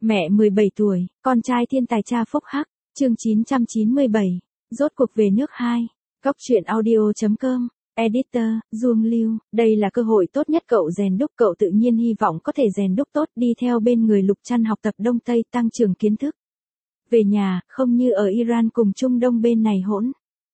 Mẹ 17 tuổi, con trai thiên tài cha phúc hắc, chương 997, rốt cuộc về nước 2. Góc truyện audio.com, Editor, Duông Lưu, đây là cơ hội tốt nhất cậu rèn đúc, cậu tự nhiên hy vọng có thể rèn đúc tốt, đi theo bên người Lục Trăn học tập Đông Tây, tăng trưởng kiến thức. Về nhà, không như ở Iran cùng Trung Đông bên này hỗn.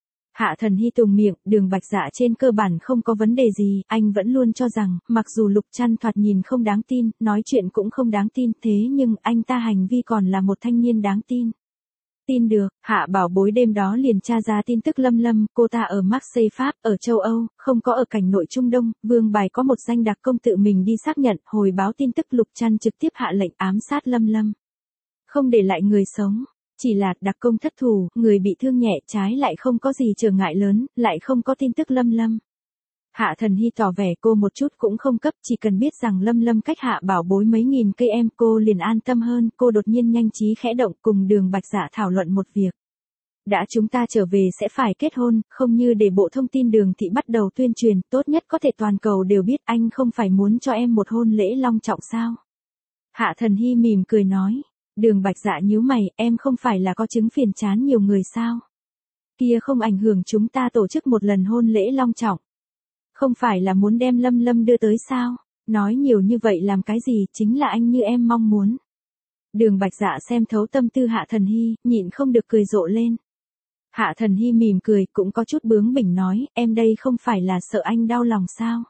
Hạ Thần Hy tùng miệng, Đường Bạch Dạ trên cơ bản không có vấn đề gì, anh vẫn luôn cho rằng, mặc dù Lục Trăn thoạt nhìn không đáng tin, nói chuyện cũng không đáng tin, thế nhưng anh ta hành vi còn là một thanh niên đáng tin. Tin được, Hạ Bảo Bối đêm đó liền tra ra tin tức Lâm Lâm, cô ta ở Marseille Pháp, ở châu Âu, không có ở cảnh nội Trung Đông, Vương Bài có một danh đặc công tự mình đi xác nhận, hồi báo tin tức Lục Trăn trực tiếp hạ lệnh ám sát Lâm Lâm. Không để lại người sống. Chỉ là đặc công thất thủ, người bị thương nhẹ, trái lại không có gì trở ngại lớn, lại không có tin tức Lâm Lâm. Hạ Thần Hy tỏ vẻ cô một chút cũng không cấp, chỉ cần biết rằng Lâm Lâm cách Hạ Bảo Bối mấy nghìn cây em, cô liền an tâm hơn, cô đột nhiên nhanh trí khẽ động cùng Đường Bạch Dạ thảo luận một việc. Đã chúng ta trở về sẽ phải kết hôn, không như để bộ thông tin Đường thị bắt đầu tuyên truyền, tốt nhất có thể toàn cầu đều biết, anh không phải muốn cho em một hôn lễ long trọng sao? Hạ Thần Hy mỉm cười nói. Đường Bạch Dạ nhíu mày, em không phải là có chứng phiền chán nhiều người sao? Kia không ảnh hưởng chúng ta tổ chức một lần hôn lễ long trọng. Không phải là muốn đem Lâm Lâm đưa tới sao? Nói nhiều như vậy làm cái gì, chính là anh như em mong muốn. Đường Bạch Dạ xem thấu tâm tư Hạ Thần Hy, nhịn không được cười rộ lên. Hạ Thần Hy mỉm cười, cũng có chút bướng bỉnh nói, em đây không phải là sợ anh đau lòng sao?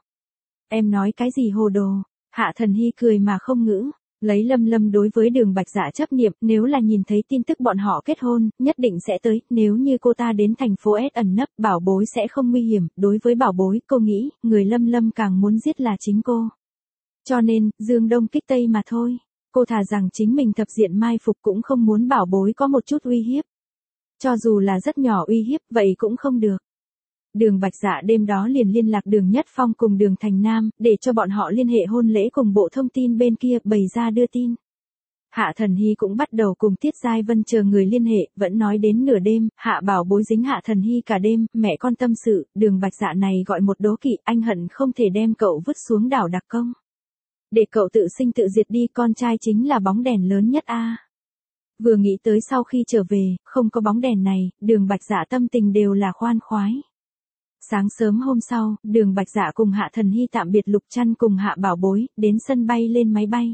Em nói cái gì hồ đồ? Hạ Thần Hy cười mà không ngữ. Lấy Lâm Lâm đối với Đường Bạch Dạ chấp niệm, nếu là nhìn thấy tin tức bọn họ kết hôn, nhất định sẽ tới, nếu như cô ta đến thành phố S ẩn nấp, Bảo Bối sẽ không nguy hiểm, đối với Bảo Bối, cô nghĩ, người Lâm Lâm càng muốn giết là chính cô. Cho nên, dương đông kích tây mà thôi, cô thà rằng chính mình thập diện mai phục cũng không muốn Bảo Bối có một chút uy hiếp. Cho dù là rất nhỏ uy hiếp, vậy cũng không được. Đường Bạch Dạ đêm đó liền liên lạc Đường Nhất Phong cùng Đường Thành Nam, để cho bọn họ liên hệ hôn lễ cùng bộ thông tin bên kia, bày ra đưa tin. Hạ Thần Hy cũng bắt đầu cùng Tiết Giai Vân chờ người liên hệ, vẫn nói đến nửa đêm, Hạ Bảo Bối dính Hạ Thần Hy cả đêm, mẹ con tâm sự, Đường Bạch Dạ này gọi một đố kỵ, anh hận không thể đem cậu vứt xuống đảo đặc công. Để cậu tự sinh tự diệt đi, con trai chính là bóng đèn lớn nhất a. Vừa nghĩ tới sau khi trở về, không có bóng đèn này, Đường Bạch Dạ tâm tình đều là khoan khoái. Sáng sớm hôm sau, Đường Bạch Dạ cùng Hạ Thần Hy tạm biệt Lục Trăn cùng Hạ Bảo Bối, đến sân bay lên máy bay.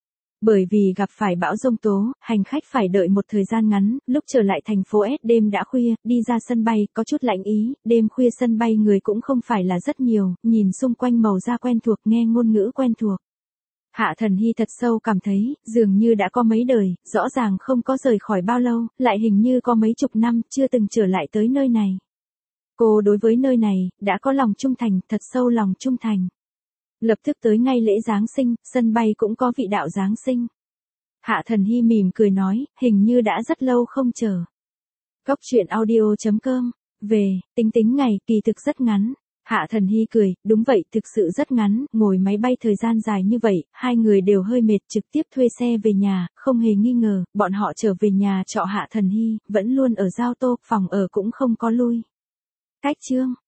Bởi vì gặp phải bão giông tố, hành khách phải đợi một thời gian ngắn, lúc trở lại thành phố S đêm đã khuya, đi ra sân bay, có chút lạnh ý, đêm khuya sân bay người cũng không phải là rất nhiều, nhìn xung quanh màu da quen thuộc, nghe ngôn ngữ quen thuộc. Hạ Thần Hy thật sâu cảm thấy, dường như đã có mấy đời, rõ ràng không có rời khỏi bao lâu, lại hình như có mấy chục năm, chưa từng trở lại tới nơi này. Cô đối với nơi này, đã có lòng trung thành, thật sâu lòng trung thành. Lập tức tới ngay lễ Giáng sinh, sân bay cũng có vị đạo Giáng sinh. Hạ Thần Hy mỉm cười nói, hình như đã rất lâu không chờ. Góc truyện audio.com, về, tính ngày, kỳ thực rất ngắn. Hạ Thần Hy cười, đúng vậy, thực sự rất ngắn, ngồi máy bay thời gian dài như vậy, hai người đều hơi mệt, trực tiếp thuê xe về nhà, không hề nghi ngờ, bọn họ trở về nhà trọ Hạ Thần Hy, vẫn luôn ở giao tô, phòng ở cũng không có lui. Cách chương